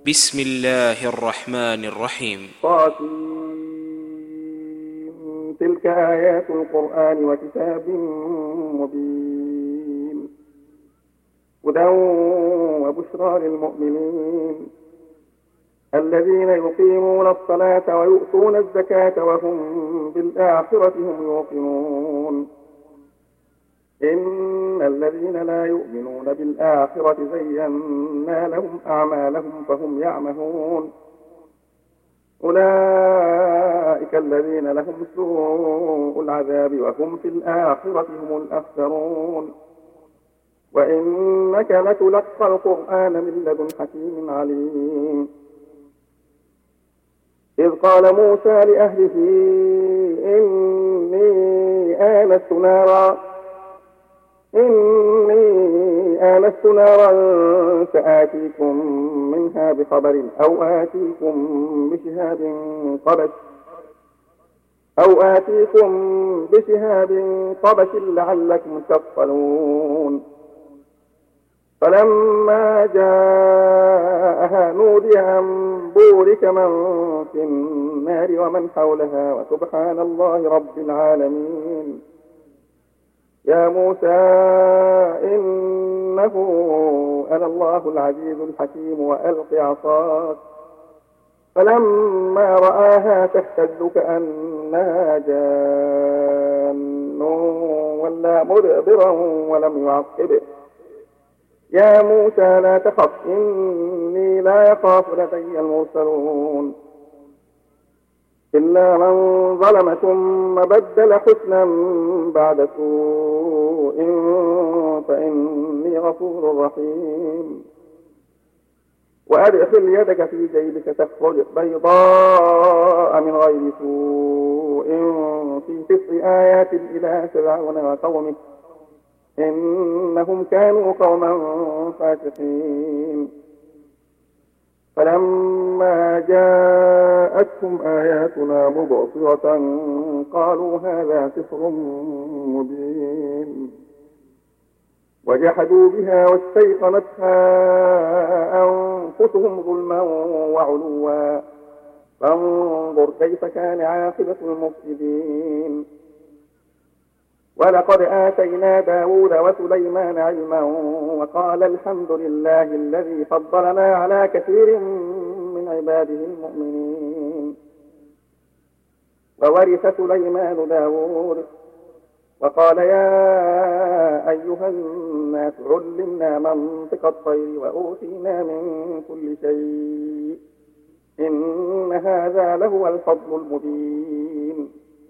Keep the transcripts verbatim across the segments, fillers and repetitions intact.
بسم الله الرحمن الرحيم. طاسيم. تلك آيات القرآن وكتاب مبين هدى وبشرى للمؤمنين الذين يقيمون الصلاة ويؤتون الزكاة وهم بالآخرة هم يوقنون إن الذين لا يؤمنون بالآخرة زينا لهم أعمالهم فهم يعمهون أولئك الذين لهم سوء العذاب وهم في الآخرة هم الأخسرون وإنك لتلقى القرآن من لدن حكيم عليم إذ قال موسى لأهله إني آنست نارا إني آنست نارا سآتيكم منها بخبر أو آتيكم بشهاب قبس أو آتيكم بشهاب قبس لعلكم تصطلون فلما جاءها نودي أن بورك من في النار ومن حولها وسبحان الله رب العالمين يا موسى إنه أنا الله العزيز الحكيم وألق عصاك فلما رآها تهتز كأنها جان ولا مدبرا ولم يعقب يا موسى لا تخف إني لا يخاف لدي المرسلون إلا من ظلم ثم بدل حسنا بعد سوء فإني غفور رحيم وأدخل يدك في جيبك تخرج بيضاء من غير سوء في تسع آيات إلى فرعون وقومه إنهم كانوا قوما فاسقين فلما جاءتهم آياتنا مبصرة قالوا هذا سحر مبين وجحدوا بها واستيقنتها أنفسهم ظلما وعلوا فانظر كيف كان عاقبة المفسدين ولقد آتينا داود وسليمان علما وقال الحمد لله الذي فضلنا على كثير من عباده المؤمنين وورث سليمان داود وقال يا أيها الناس علمنا منطق الطير وأوتينا من كل شيء إن هذا لهو الفضل المبين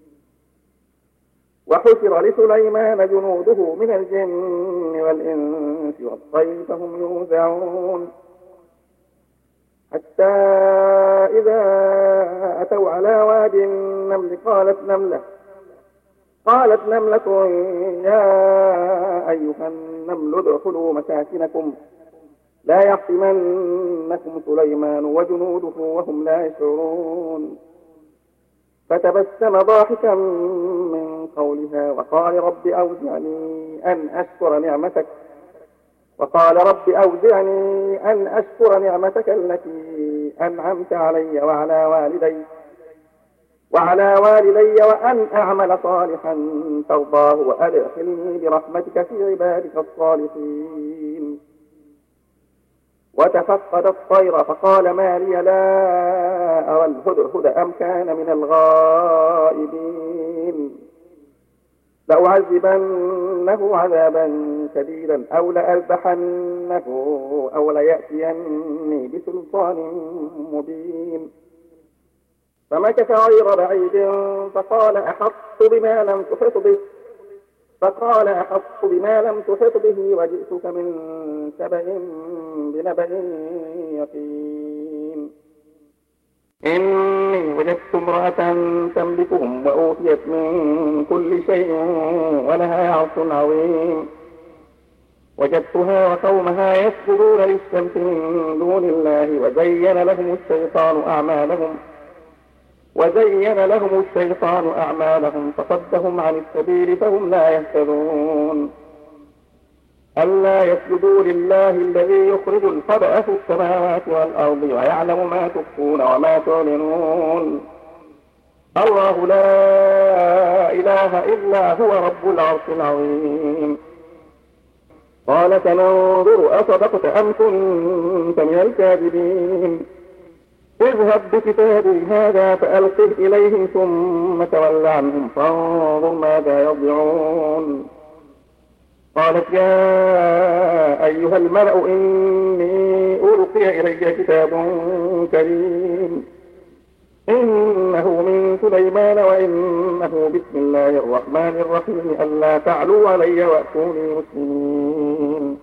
وحشر لسليمان جنوده من الجن والإنس والطير فهم يوزعون حتى إذا أتوا على واد النمل قالت نملة قالت نملة يا أيها النمل ادخلوا مساكنكم لا يحطمنكم سليمان وجنوده وهم لا يشعرون فتبسم ضاحكا من قولها وقال رب أوزعني أن أشكر نعمتك وقال رب أوزعني أن أشكر نعمتك التي أنعمت علي وعلى والدي وعلى والدي وأن أعمل صالحا ترضاه وأدخلني برحمتك في عبادك الصالحين وتفقد الطير فقال ما لي لا أرى الهدهد أم كان من الغائبين لأعذبنه عذابا شديدا أو لأذبحنه أو ليأتيني بسلطان مبين فمكث غير بعيد فقال أحطت بما لم تحط به فقال أحطت بما لم تحط به وجئتك من سبأ بنبأ يقين إني وجدت امرأة تملكهم وأوتيت من كل شيء ولها عرش عظيم وجدتها وقومها يسجدون للشمس من دون الله وزين لهم الشيطان أعمالهم وزين لهم الشيطان أعمالهم فصدهم عن السبيل فهم لا يهتدون ألا يسجدوا لله الذي يخرج الخبأ في السماوات والأرض ويعلم ما تخفون وما تعلنون الله لا إله إلا هو رب العرش العظيم قال سننظر أصدقت أم كنت من الكاذبين اذهب بكتابي هذا فألقه إليهم ثم تول عنهم فانظر ماذا يرجعون قالت يا أيها الملأ إني ألقي إلي كتاب كريم إنه من سليمان وإنه بسم الله الرحمن الرحيم ألا تعلوا علي وأتوني مسلمين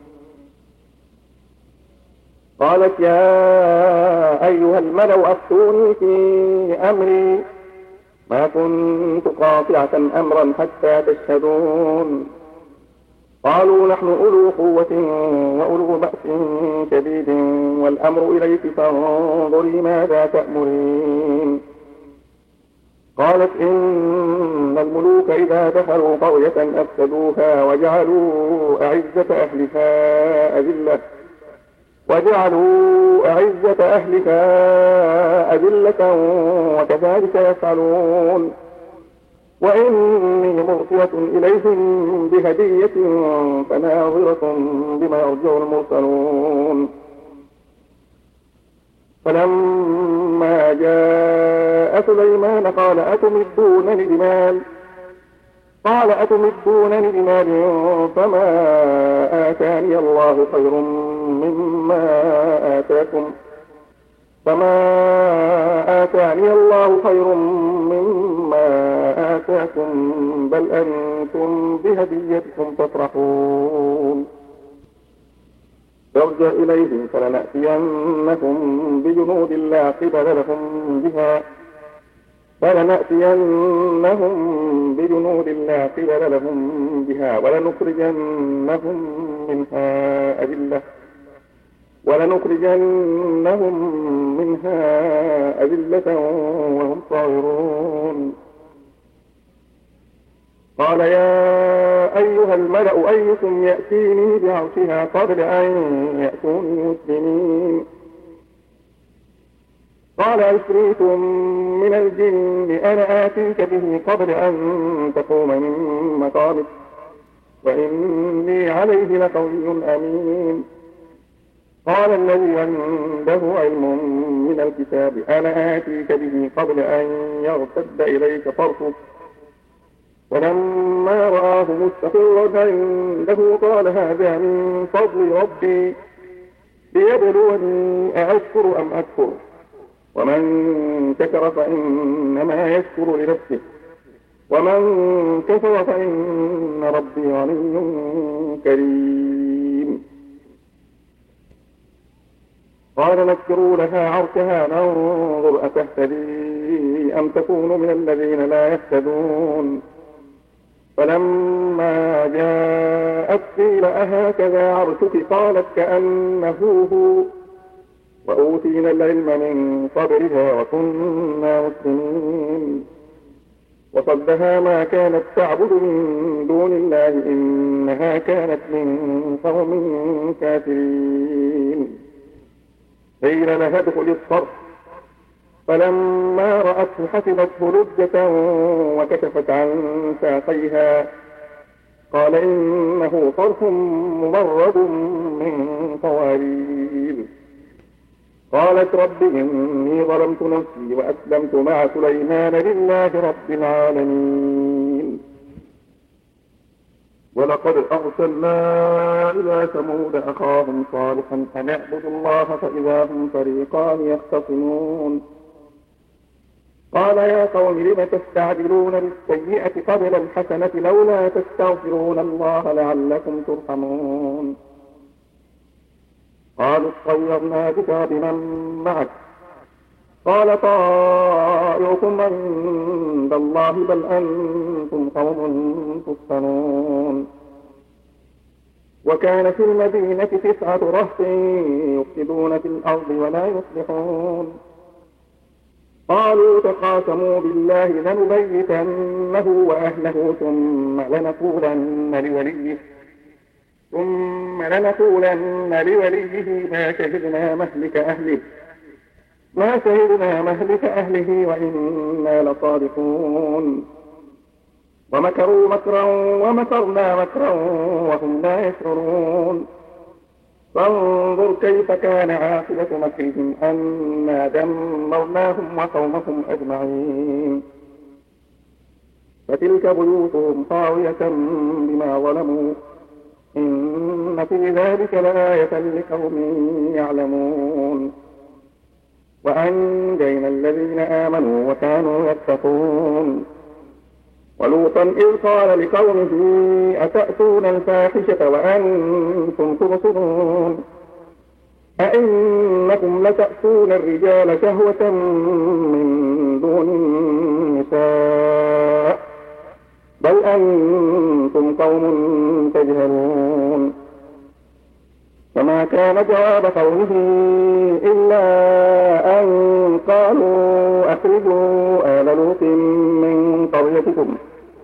قالت يا أيها الملأ أفتوني في أمري ما كنت قاطعة أمرا حتى تشهدون قالوا نحن أولو قوة وأولو بأس شديد والأمر إليك فانظري ماذا تأمرين قالت إن الملوك إذا دخلوا قرية أفسدوها وجعلوا أعزة أهلها أذلة وجعلوا أعزة أهلها أذلة وكذلك يفعلون وإني مرسلة إليهم بهدية فناظرة بما يرجع المرسلون فلما جاء سليمان قال أتمدونني بمال قال أتمدونني بمال فما آتاني الله خير مما آتاكم فما آتاني الله خير مما آتاكم بل أنتم بهديتكم تفرحون ارجع إليهم فلنأتينهم بجنود لا قبل لهم بها فلنأتينهم بجنود لا قبل لهم بها ولنخرجنهم منها أذلة ولنخرجنهم منها أذلة وهم صاغرون قال يا أيها الملأ أيكم يأتيني بعرشها قبل أن يأتوني مسلمين قال عفريت من الجن أنا آتيك به قبل أن تقوم من مقامك وإني عليه لقوي أمين قال الذي عنده علم من الكتاب أنا آتيك به قبل أن يرتد إليك طرفك ولما رآه مستقرا عنده قال هذا من فضل ربي ليبلوني أأشكر أم أكفر ومن شكر فإنما يشكر لنفسه ومن كفر فإن ربي غني كريم قال نكروا لها عرشها ننظر أتهتدي أم تكون من الذين لا يهتدون فلما جاءت قيل أهكذا عرشك قالت كأنه هو وأوتينا العلم من قبلها وكنا مسلمين وصدها ما كانت تعبد من دون الله إنها كانت من قوم كافرين قيل لها ادخل الصرح فلما رأته حسبته لجة وكشفت عن ساقيها قال إنه صرح ممرد من قوارير قالت رب إني ظلمت نفسي وأسلمت مع سليمان لله رب العالمين ولقد أرسلنا إلى ثمود أخاهم صالحا أن اعبدوا الله فإذا هم فريقان يختصمون قال يا قوم لم تستعجلون بالسيئة قبل الحسنة لولا تستغفرون الله لعلكم ترحمون قالوا اطيرنا بك بمن معك قال طائركم عند الله بل أنتم قوم تفتنون وكان في المدينة تسعة رهط يفسدون في الأرض ولا يصلحون قالوا تقاسموا بالله لنبيتنه وأهله ثم لنقولن لوليه ثم ثم لنقولن لوليه ما شهدنا مهلك أهله ما شهدنا مهلك أهله وإنا لصادقون ومكروا مكرا ومكرنا مكرا وهم لا يشعرون فانظر كيف كان عاقبة مكرهم أنا دمرناهم وقومهم أجمعين فتلك بيوتهم خاوية بما ظلموا إن في ذلك لآية لقوم يعلمون وأنجينا الذين آمنوا وكانوا يتقون ولوطا إذ قال لقومه أتأتون الفاحشة وأنتم تبصرون أئنكم لتأتون الرجال شهوة من دون النساء بل أنتم قوم تجهلون فما كان جواب قومه إلا أن قالوا أخرجوا آل لوط من قريتكم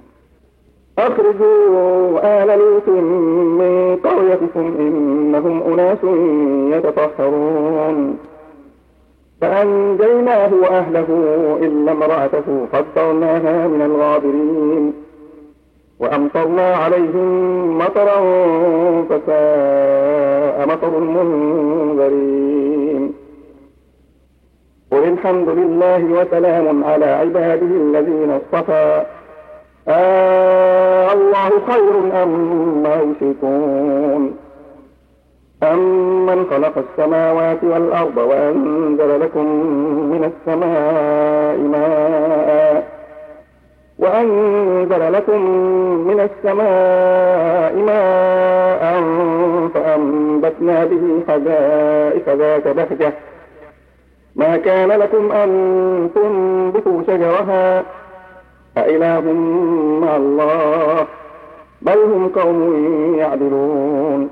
أخرجوا آل لوط من قريتكم إنهم أناس يتطهرون فأنجيناه وأهله إلا امرأته قدرناها من الغابرين وأمطرنا عليهم مطرا فساء مطر المنذرين قل الحمد لله وسلام على عباده الذين اصطفى آه الله خير أما يشركون أمن خلق السماوات والأرض وأنزل لكم من السماء ماء وأنزل لكم من السماء ماء فأنبتنا به حدائق ذات بهجة ما كان لكم أن تنبتوا شجرها أإله مع الله بل هم قوم يعدلون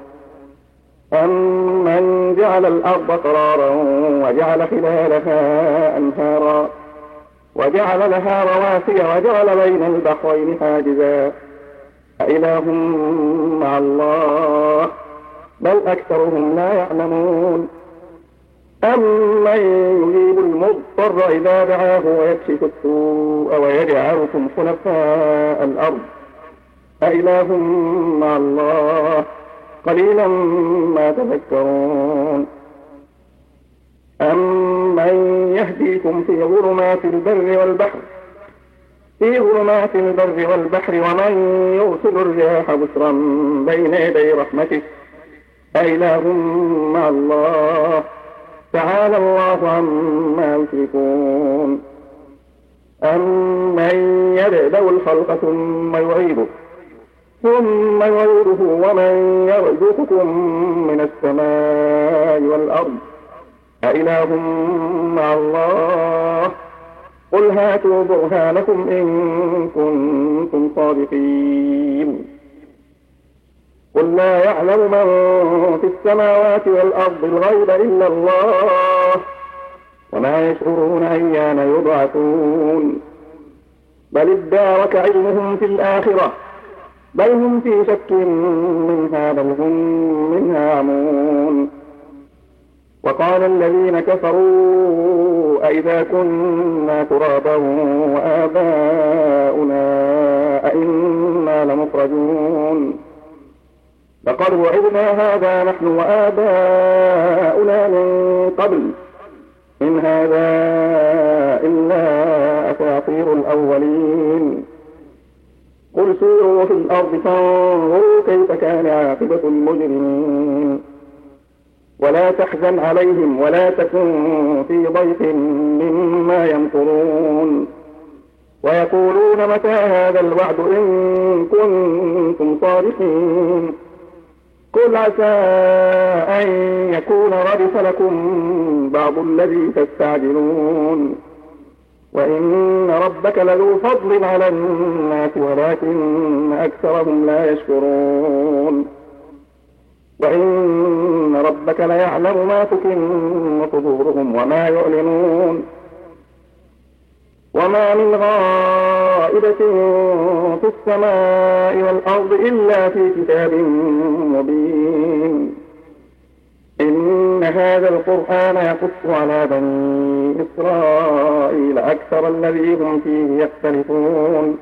أمن جعل الأرض قرارا وجعل خلالها أنهارا وجعل لها رواسي وجعل بين البحرين حاجزا أإله مع الله بل أكثرهم لا يعلمون أمن يجيب المضطر إذا دعاه ويكشف السوء ويجعلكم خلفاء الأرض أإله مع الله قليلا ما تذكرون أمن يهديكم في ظلمات البر والبحر في ظلمات البر والبحر ومن يرسل الرياح بشرا بين يدي رحمته أإله مع الله تعالى الله عما يشركون أمن يبدأ الخلق ثم يعيده ثم يعيده ومن يرزقكم من السماء والأرض أإله مع الله قل هاتوا برهانكم إن كنتم صادقين قل لا يعلم من في السماوات والأرض الغيب إلا الله وما يشعرون أيان يبعثون بل ادارك علمهم في الآخرة بل هم في شك منها بل هم منها عمون وقال الذين كفروا أئذا كنا ترابا وآباؤنا أئنا لمخرجون لقد وعدنا هذا نحن وآباؤنا من قبل إن هذا إلا أساطير الأولين قل سيروا في الأرض فانظروا كيف كان عاقبة المجرمين ولا تحزن عليهم ولا تكن في ضيق مما يمكرون ويقولون متى هذا الوعد إن كنتم صادقين قل عسى أن يكون ردف لكم بعض الذي تستعجلون وإن ربك لذو فضل على الناس ولكن أكثرهم لا يشكرون وإن ربك ليعلم ما تكن صدورهم وما يعلنون وما من غائبة في السماء والأرض إلا في كتاب مبين. إن هذا القرآن يقص على بني إسرائيل أكثر الذي هم فيه يختلفون،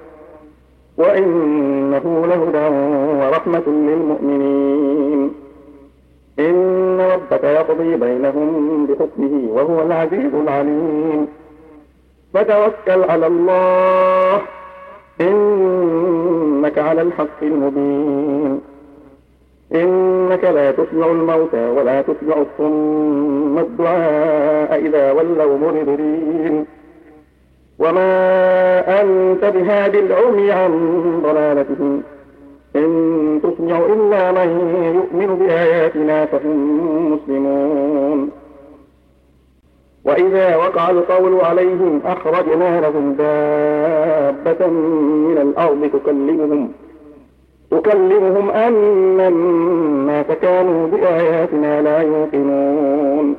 وإنه لهدى ورحمة للمؤمنين. إن ربك يقضي بينهم بحكمه وهو العزيز العليم. فتوكل على الله إنك على الحق المبين. إنك لا تسمع الموتى ولا تسمع الصم الدعاء إذا ولوا مدبرين. وما أنت بهادي العمي عن ضلالتهم إن تسمع إلا من يؤمن بآياتنا فهم مسلمون. وإذا وقع القول عليهم أخرجنا لهم دابة من الأرض تكلمهم تكلمهم أن الناس كانوا بآياتنا لا يوقنون.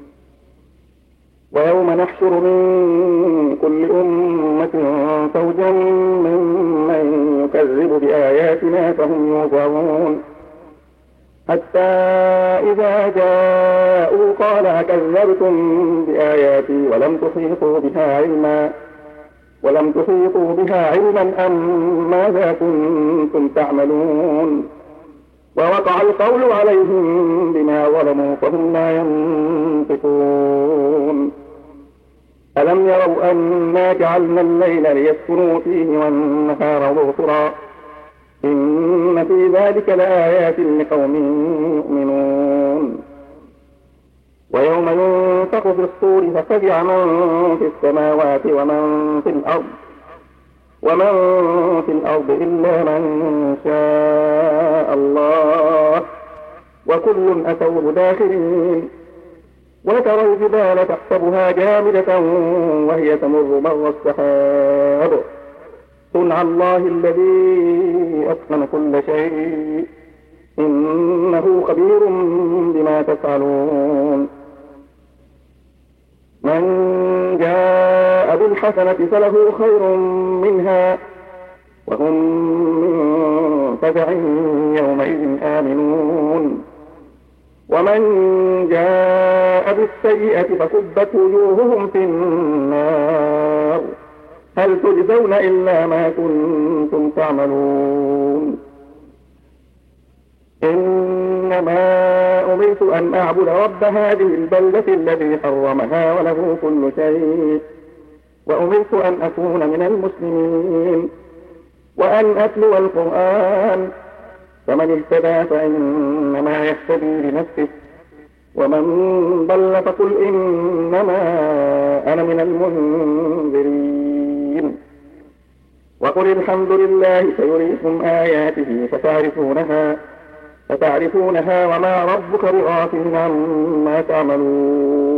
ويوم نحشر من كل أمة فوجا ممن يكذب بآياتنا فهم يوزعون. حتى إذا جاءوا قال أكذبتم بآياتي ولم تحيطوا بها علما ولم تحيطوا بها علما أم ماذا كنتم تعملون. ووقع القول عليهم بما ظلموا فهم لا ينطقون. ألم يروا أنا جعلنا الليل ليسكنوا فيه والنهار مبصرا إن في ذلك لآيات لقوم يؤمنون. ويوم ينفخ في الصور ففزع من في السماوات ومن في الأرض ومن في الأرض إلا من شاء الله وكل أتوه داخرين. وترى الجبال تحسبها جامدة وهي تمر مر السحاب صنع الله الذي أتقن كل شيء إنه خبير بما تفعلون. من جاء بالحسنة فله خير منها وهم من فزع يومئذ آمنون. ومن جاء بالسيئة فكبت وجوههم في النار هل تجزون إلا ما كنتم تعملون. إنما أمرت أن أعبد رب هذه البلدة الذي حرمها وله كل شيء وأمرت أن أكون من المسلمين وأن أتلو القرآن. فمن اهتدى فإنما يهتدي لنفسه ومن ضل فقل إنما أنا من المنذرين. وقل الحمد لله سيريكم آياته فتعرفونها فتعرفونها وما ربك بغافل عما تعملون.